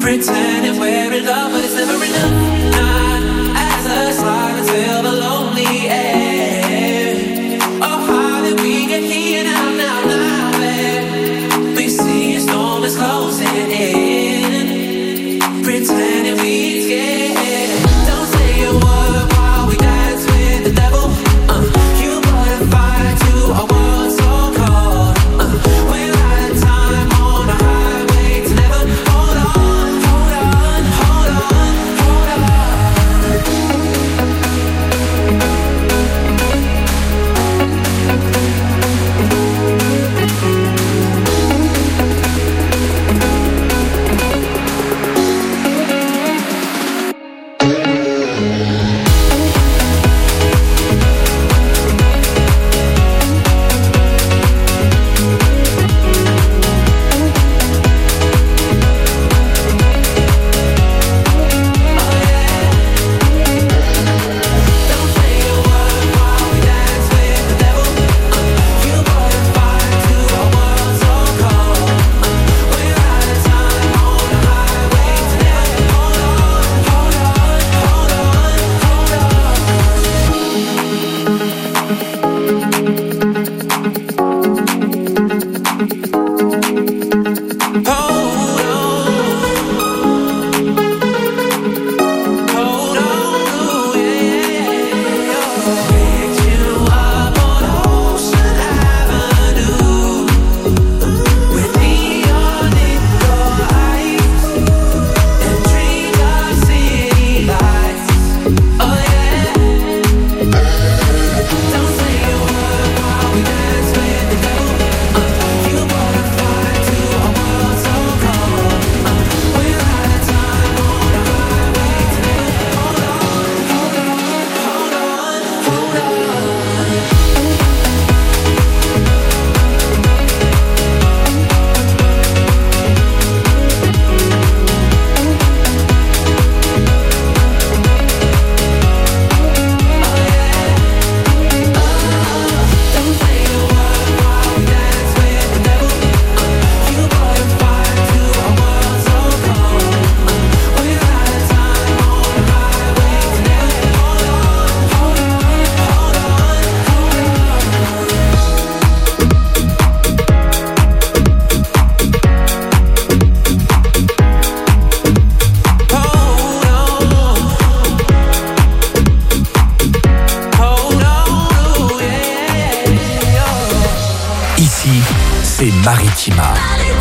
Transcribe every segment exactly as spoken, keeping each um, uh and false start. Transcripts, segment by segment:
Pretending we're in love, but it's never enough. Not as a slide until the lonely air. Oh, how did we get here now, now, now, babe? We see a storm is closing in. Pretending we scared. Don't say a word while we dance with the devil. Uh, you put a fire to our world so cold. Uh, we're out of time on a highway to never. Hold on, hold on, hold on, hold Maritima.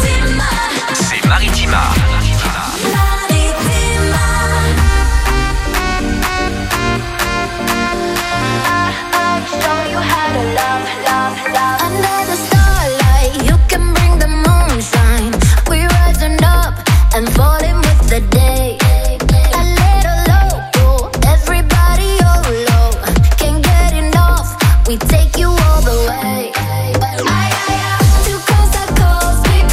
C'est Maritima. We take you all the way. I, I, I, too close, that close, big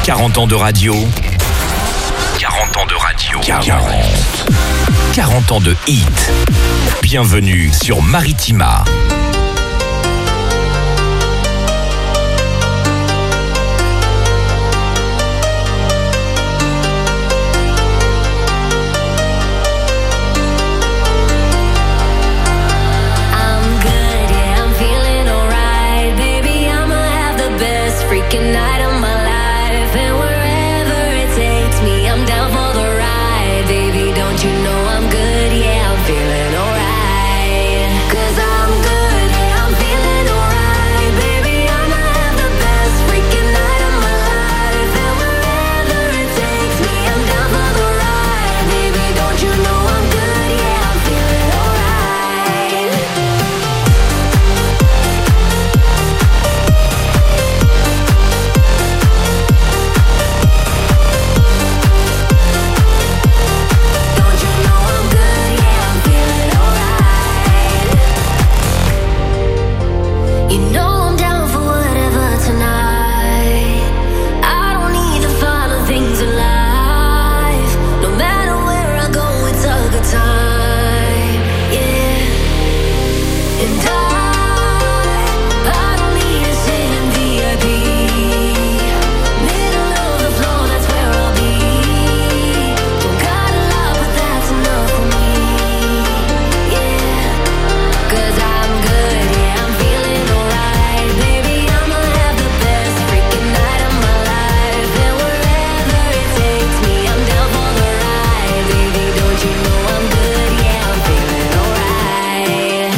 quarante ans de radio. quarante ans de radio. quarante. quarante ans de hit. Bienvenue sur Maritima. Night of my life, and wherever it takes me, I'm down for the ride, baby. Don't you know I'm good? Yeah, I'm feeling alright. 'Cause I'm good, yeah, I'm feeling alright, baby. I'ma have the best freaking night of my life, and wherever it takes me, I'm down for the ride, baby. Don't you know I'm good? Yeah, I'm feeling alright. You know I'm down for whatever tonight. I don't need to follow things in life. No matter where I go, it's a good time. Yeah. And I, I don't need to sit in V I P. Middle of the floor, that's where I'll be. Don't got a lot, but that's enough for me. Yeah. 'Cause I'm good, yeah, I'm feeling alright, baby. I'ma have the best freaking night of my life, and wherever it takes me, I'm down for the ride, baby. Don't you know I'm good? Yeah, I'm feeling alright.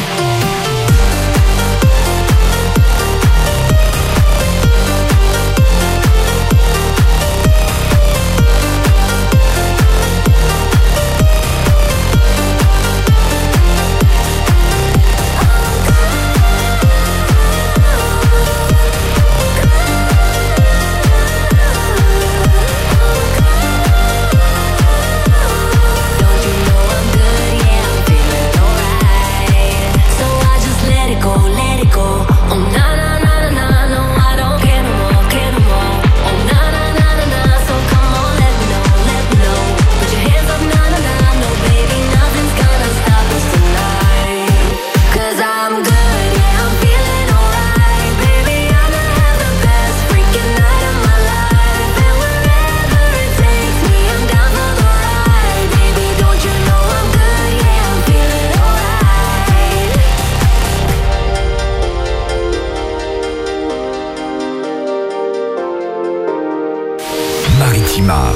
Don't you know I'm good? Yeah, I'm feeling alright. So I just let it go, let it go. Oh na na na na na, no I don't care no more, care no more. Oh na na na na na, so come on, let me know, let me know. Put your hands up, na na na, no baby, nothing's gonna stop us tonight. 'Cause I'm good, yeah, I'm feeling alright, baby. I'ma have the best freaking night of my life, and wherever it takes me, I'm down for the ride, baby. Don't you know I'm good? Yeah, I'm feeling alright. Maritima.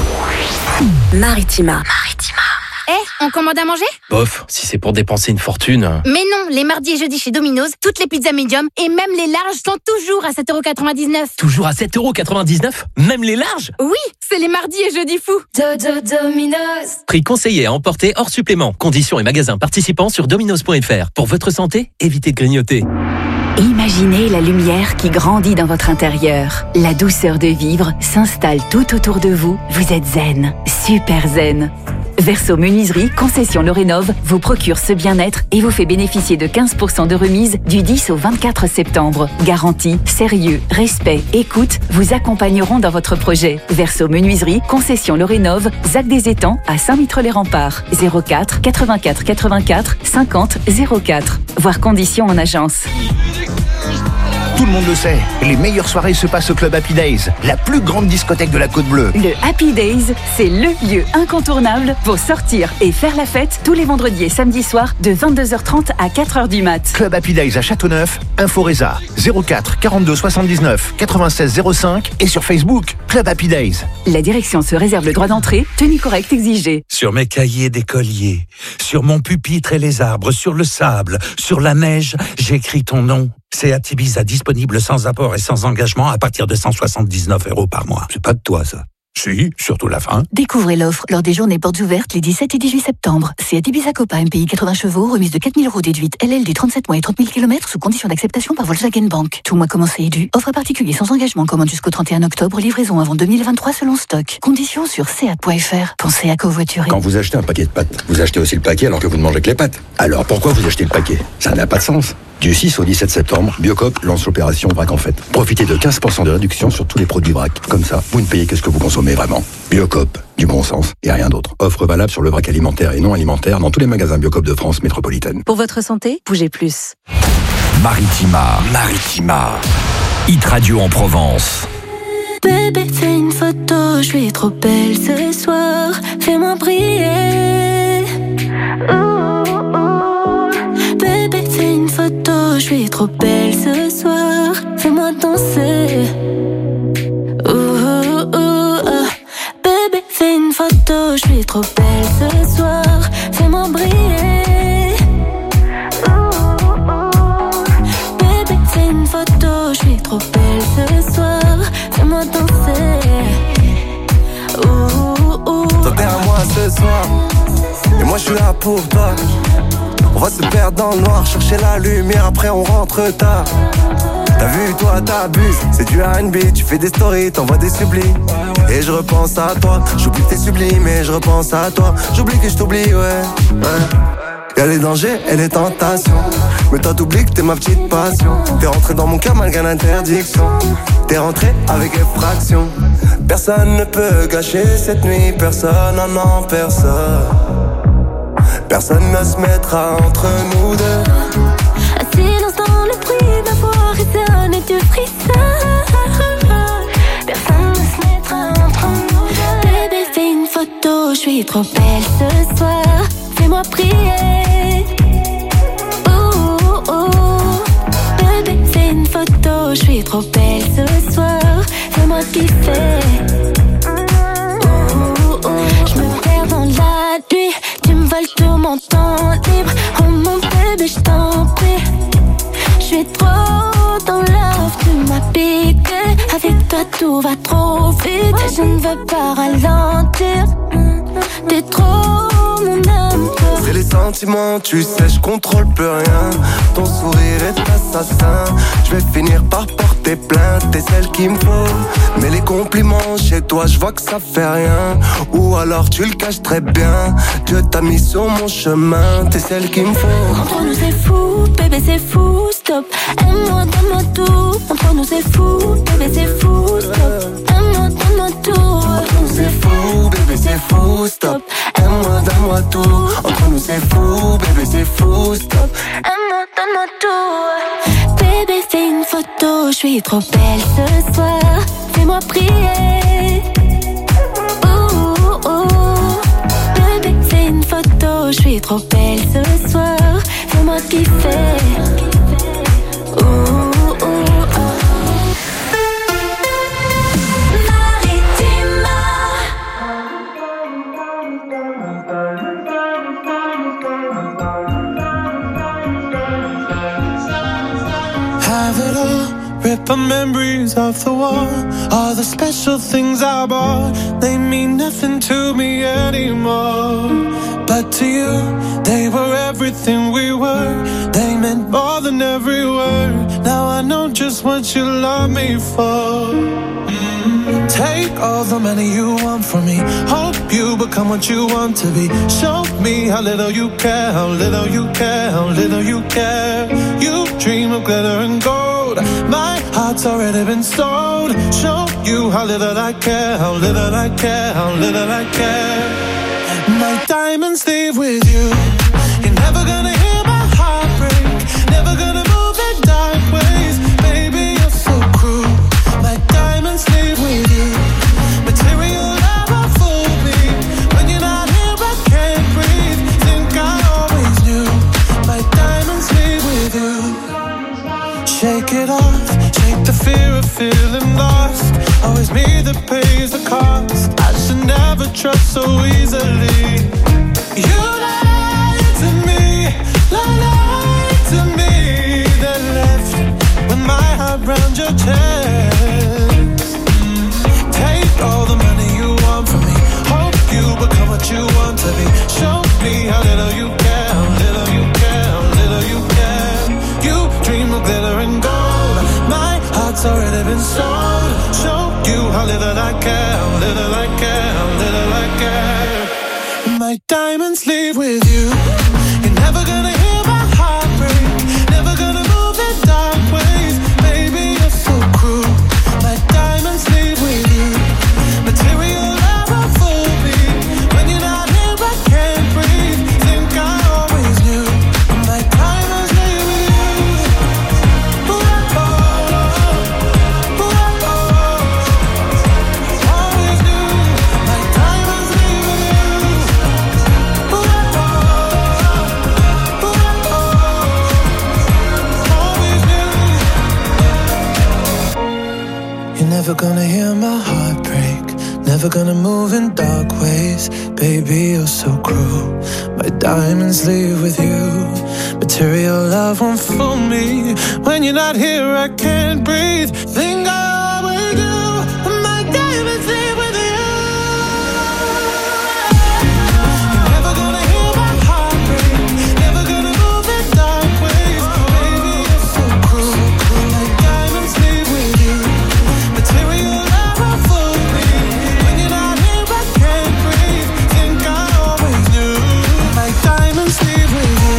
Maritima. Eh, on commande à manger? Bof, si c'est pour dépenser une fortune. Mais non, les mardis et jeudis chez Domino's, toutes les pizzas médium et même les larges sont toujours à sept euros quatre-vingt-dix-neuf. Toujours à sept euros quatre-vingt-dix-neuf? Même les larges? Oui, c'est les mardis et jeudis fous. Dodo Domino's. Prix conseillé à emporter hors supplément. Conditions et magasins participants sur dominos point f r. Pour votre santé, évitez de grignoter. Imaginez la lumière qui grandit dans votre intérieur. La douceur de vivre s'installe tout autour de vous. Vous êtes zen, super zen. Verso Menuiserie, concession Lorénov, vous procure ce bien-être et vous fait bénéficier de quinze pour cent de remise du dix au vingt-quatre septembre. Garantie, sérieux, respect, écoute vous accompagneront dans votre projet. Verso Menuiserie, concession Lorénov, Zac des Étangs à Saint-Mitre-les-Remparts. zéro quatre quatre-vingt-quatre quatre-vingt-quatre cinquante zéro quatre. Voir conditions en agence. Tout le monde le sait, les meilleures soirées se passent au Club Happy Days, la plus grande discothèque de la Côte Bleue. Le Happy Days, c'est le lieu incontournable pour sortir et faire la fête tous les vendredis et samedis soirs de vingt-deux heures trente à quatre heures du mat. Club Happy Days à Châteauneuf, Inforesa, zéro quatre quarante-deux soixante-dix-neuf quatre-vingt-seize zéro cinq et sur Facebook, Club Happy Days. La direction se réserve le droit d'entrée, tenue correcte exigée. Sur mes cahiers d'écolier, sur mon pupitre et les arbres, sur le sable, sur la neige, j'écris ton nom. Seat Ibiza disponible sans apport et sans engagement à partir de cent soixante-dix-neuf euros par mois. C'est pas de toi, ça. Si, surtout la fin. Découvrez l'offre lors des journées portes ouvertes les dix-sept et dix-huit septembre. Seat Ibiza Copa M P I quatre-vingts chevaux, remise de quatre mille euros déduite L L D trente-sept mois et trente mille kilomètres sous condition d'acceptation par Volkswagen Bank. Tout mois commencé et dû. Offre à particulier sans engagement, commande jusqu'au trente et un octobre, livraison avant deux mille vingt-trois selon stock. Conditions sur seat point f r. Pensez à covoiturer. Quand vous achetez un paquet de pâtes, vous achetez aussi le paquet alors que vous ne mangez que les pâtes. Alors pourquoi vous achetez le paquet? Ça n'a pas de sens. Du six au dix-sept septembre, Biocop lance l'opération Vrac en fête. Profitez de quinze pour cent de réduction sur tous les produits Vrac. Comme ça, vous ne payez que ce que vous consommez vraiment. Biocop, du bon sens et rien d'autre. Offre valable sur le vrac alimentaire et non alimentaire dans tous les magasins Biocop de France métropolitaine. Pour votre santé, bougez plus. Maritima, Maritima. Hit Radio en Provence. Bébé, fais une photo, je suis trop belle ce soir. Fais-moi briller. Oh, oh, oh. Bébé, fais une photo, je suis trop belle ce soir. Fais-moi danser. Oh, oh, oh, oh. Bébé, fais une photo, je suis trop belle ce soir. Fais-moi briller. Oh, oh, oh. Bébé, fais une photo, je suis trop belle ce soir. Fais-moi danser. Oh, oh. Toi t'es à moi ce soir, et moi je suis là pour toi. On va se perdre dans le noir, chercher la lumière, après on rentre tard. T'as vu, toi t'abuses, c'est du R and B. Tu fais des stories, t'envoies des sublimes. Et je repense à toi, j'oublie que t'es sublime. Et je repense à toi, j'oublie que je t'oublie, ouais, ouais. Y'a les dangers et les tentations, mais toi t'oublies que t'es ma petite passion. T'es rentré dans mon cœur malgré l'interdiction. T'es rentré avec effraction. Personne ne peut gâcher cette nuit, personne, non, non, personne. Personne ne se mettra entre nous deux. Un silence dans le bruit, ma voix résonne et tu frissonnes. Personne ne se mettra entre nous deux. Bébé, fais une photo, je suis trop belle ce soir. Fais-moi prier. Oh, oh, oh. Bébé, fais une photo, je suis trop belle ce soir. Fais-moi kiffer. Oh, oh. Je me perds dans la nuit. Tu me voles tout mon temps libre. Oh mon bébé, je t'en prie. Je suis trop dans love, tu m'as piqué. Avec toi tout va trop vite. Je ne veux pas ralentir. T'es trop mon âme. C'est les sentiments, tu sais, je contrôle plus rien. Ton sourire est assassin. Je vais finir par porter plainte. T'es celle qu'il me faut. Mais les compliments chez toi, je vois que ça fait rien. Ou alors tu le caches très bien. Dieu t'a mis sur mon chemin. T'es celle qu'il me faut. Entre nous c'est fou, bébé c'est fou, stop. Aime-moi, donne-moi tout. Entre nous c'est fou, bébé c'est fou, stop. Aime-moi, donne-moi tout. Entre nous c'est fou, bébé c'est fou, stop. Aime-moi, donne-moi tout. Entre nous c'est fou, bébé c'est fou, stop. Aime-moi, donne-moi tout. Bébé fais une photo, je suis trop belle ce soir. Fais-moi prier. Oh, oh, oh. Bébé fais une photo, je suis trop belle ce soir. Fais-moi kiffer. Oh, oh, oh. Rip memories of the war. All the special things I bought, they mean nothing to me anymore. But to you, they were everything we were. They meant more than every word. Now I know just what you love me for. Mm. Take all the money you want from me. Hope you become what you want to be. Show me how little you care, how little you care, how little you care. You dream of glitter and gold. My heart's already been sold. Show you how little I care, how little I care, how little I care. My diamonds leave with you. You're never gonna hear my heart break. Never gonna move in dark ways. Baby, you're so cruel. My diamonds leave with you. Material never fooled me. When you're not here, I can't breathe. Think I always knew. My diamonds leave with you. Shake it off, shake the fear of feeling lost. Always me that pays the cost. I should never trust so easily. You lied to me, lied to me. Then left with my heart round your chest. Take all the money you want from me. Hope you become what you want to be. Show me how little you care, how little you care, how little you care. You dream of glitter and gold. My heart's already been sold. Show you how little I care, how little I care, how little I care. My diamonds leave with you. You're never gonna hear my heart break. Never gonna move never gonna move in dark ways. Baby, you're so cruel. My diamonds leave with you. Material love won't fool me. When you're not here, I can't breathe. Think I always do. My diamonds leave with you. You're never gonna hear my heart break. Never gonna move in dark ways. Baby, you're so cruel. My diamonds leave with you. Material love won't fool me. When you're not here, I can't breathe. Think I always knew. My diamonds leave with you.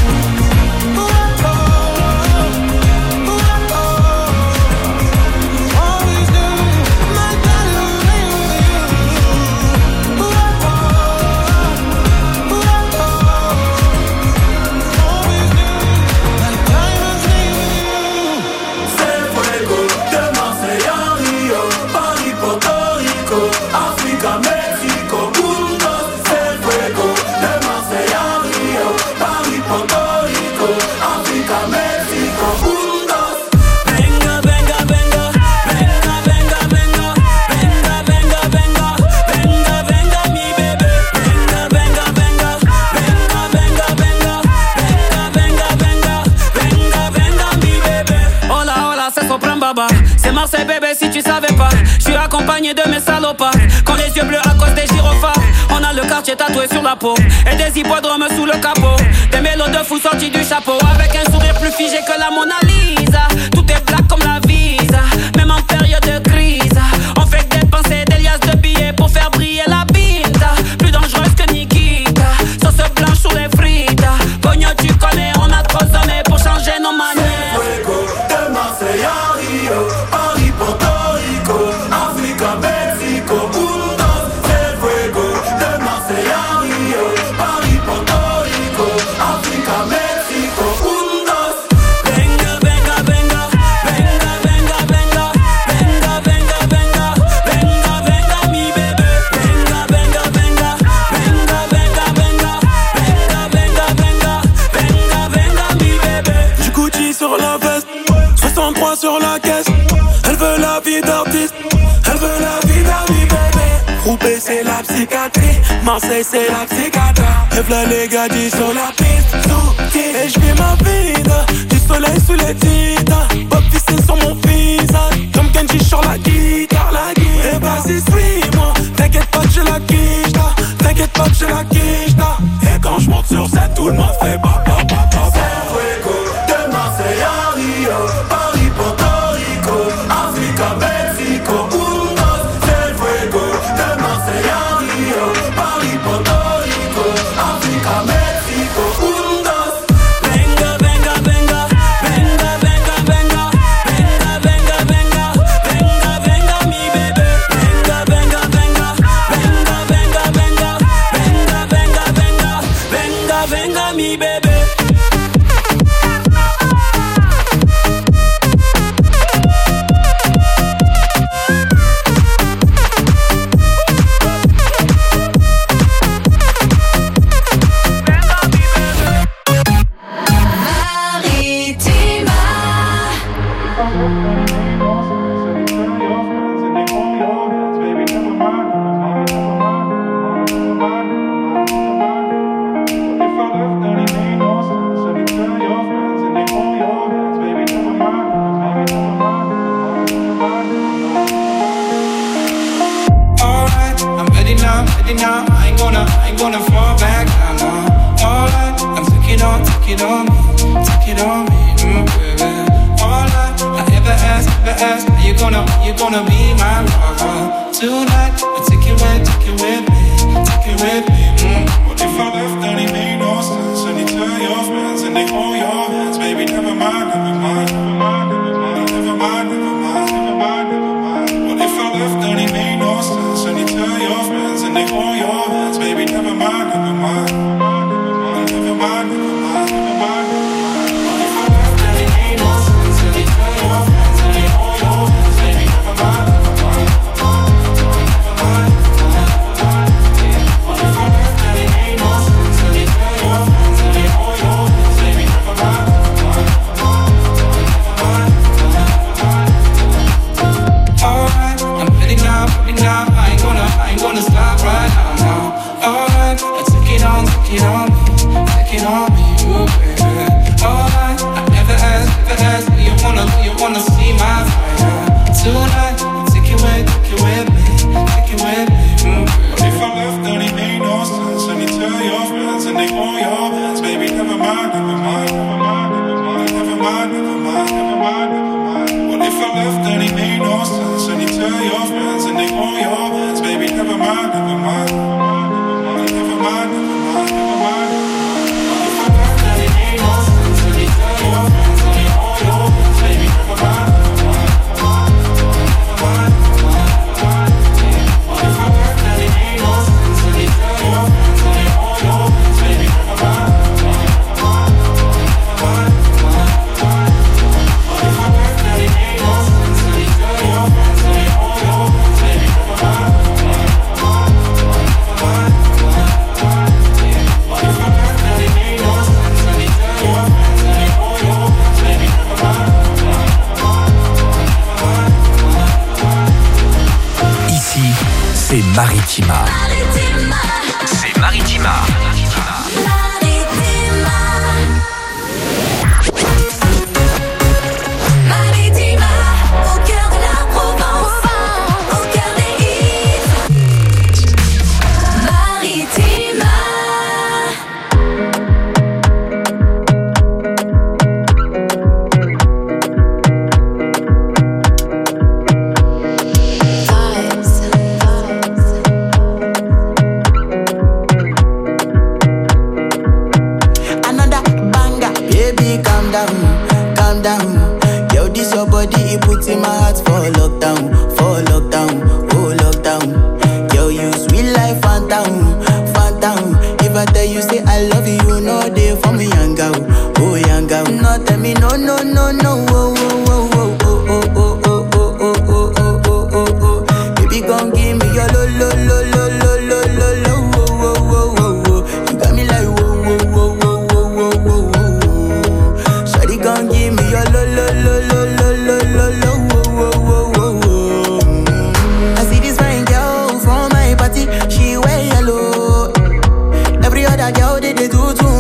C'est Marseille bébé si tu savais pas. Je suis accompagné de mes salopards. Quand les yeux bleus à cause des gyrophares. On a le quartier tatoué sur la peau. Et des hippodromes sous le capot. Des mélos de fous sortis du chapeau. Avec un sourire plus figé que la Mona Lisa. Tout est black comme la visa. Même en période de crise. On fait que dépenser des liasses de billets pour faire briller la pinta. Plus dangereuse que Nikita. Sauce blanche sur les frites. Cogno tu connais, on a trop sommé pour changer nos manières. De Marseille à Rio, Paris, Porto Rico, Africa, Mexico, Bundos, c'est fuego. De Marseille à Rio, Paris, Porto Rico, Africa, Mexico, Bundos. Venga, venga, venga, venga, venga, venga, venga, venga, venga, venga, venga, mi bébé. Venga, venga, venga, venga, venga, venga, venga, venga, venga, venga, venga, mi bébé. Du Gucci sur la veste, soixante-trois sur la caisse. Elle veut la vie d'artiste, elle veut la vie d'un bébé. Roubaix c'est la psychiatrie, Marseille c'est la psychiatre. Et v'là les gadis sur la piste, sous et j'vis ma vie. Du soleil sous les titres, Bob vissé sur mon visage. Comme Kenji sur la guitare, la guitare. Et vas-y suis-moi, t'inquiète pas que j'ai la quiche là. T'inquiète pas que j'ai la quiche là. Et quand j'monte sur scène, tout le monde fait ba ba ba ba. C'est fuego. De Marseille à Rio, Paris, Porto Rico, Africa, Mexico, Bundos, c'est fuego. De Marseille à Rio, Paris, Porto Rico, Africa, Mexico, Bundos. Venga, venga, venga, venga, venga, venga, venga, venga, venga, venga, venga, mi bébé. Venga, venga, venga, venga, venga, venga, venga, venga, venga, venga, venga, mi bébé. Now, I ain't gonna, I ain't gonna fall back now, no. Alright, I'm take it on, take it on me, take it on me, mm, baby. Alright, I ever ask, ever ask, are you gonna, you gonna be my lover tonight? I take it with, take it with me, take it with me, mm. What if I left, then it made no sense? And you tell your friends and they hold your hands, baby, never mind, never mind, never mind, never mind, never mind, never mind, never mind, never mind. What if I left, then it made no sense? And you tell your friends and they hold your hands, baby, never mind, never mind, never mind, never mind, never mind, never mind. What if I left, then it made no sense? And you tell your friends and they hold your hands, baby, never mind, never mind, never mind, never mind, never mind. What if I left, then it made no sense? And you tell wanna see my fire tonight. Take it with, take it with me, take it with me. Mm. What if I left and it made no sense? And you tell your friends and they want your hands. Baby, never mind, never mind, never mind, never mind, never mind, never mind, never mind, never mind. What if I left and it made no sense? And you tell your friends and they want your hands. Baby, never mind, never mind, never mind, never mind, never mind, never mind. What if I left and it made no sense? And you tell your friends and they want your hands. Baby, never mind, never mind, never mind, never mind, never mind. What if I left and it made no sense? And you tell your friends and they want your hands. Baby, never mind, never mind, never mind, never mind, never mind. What if I left and it made no sense? And you tell your friends and they want your hands. Baby, never mind, never mind, never mind, never mind, never mind. What if I left and it made no sense? And you tell your friends and they want your hands. Baby, never mind, never mind, never mind, never mind. Ici, c'est Maritima. C'est Maritima. Maritima, au cœur de la Provence, au cœur des hits. Maritima. Another banger, baby, calm down, calm down. Yo, this your body, it puts in my heart for lockdown, for lockdown, oh lockdown. Yo, you sweet life, phantom, phantom. If I tell you say I love you, you know they for me, young girl, oh young girl. No, tell me no, no, no, no, oh, oh, oh, oh, oh, oh, oh, oh, oh, oh, oh, oh, oh, oh. Baby, gon' give me your lo, lo, lo, lo, lo, lo, lo, lo, oh, oh, oh, oh, oh. You got me like whoa, whoa, whoa, whoa, whoa, whoa, whoa, whoa. Shawty gon' give me your lo, lo, lo, lo, lo, lo, lo, lo, whoa, whoa, whoa, whoa. Mm. I see this fine girl from my party, she wear yellow. Every other girl they, they do too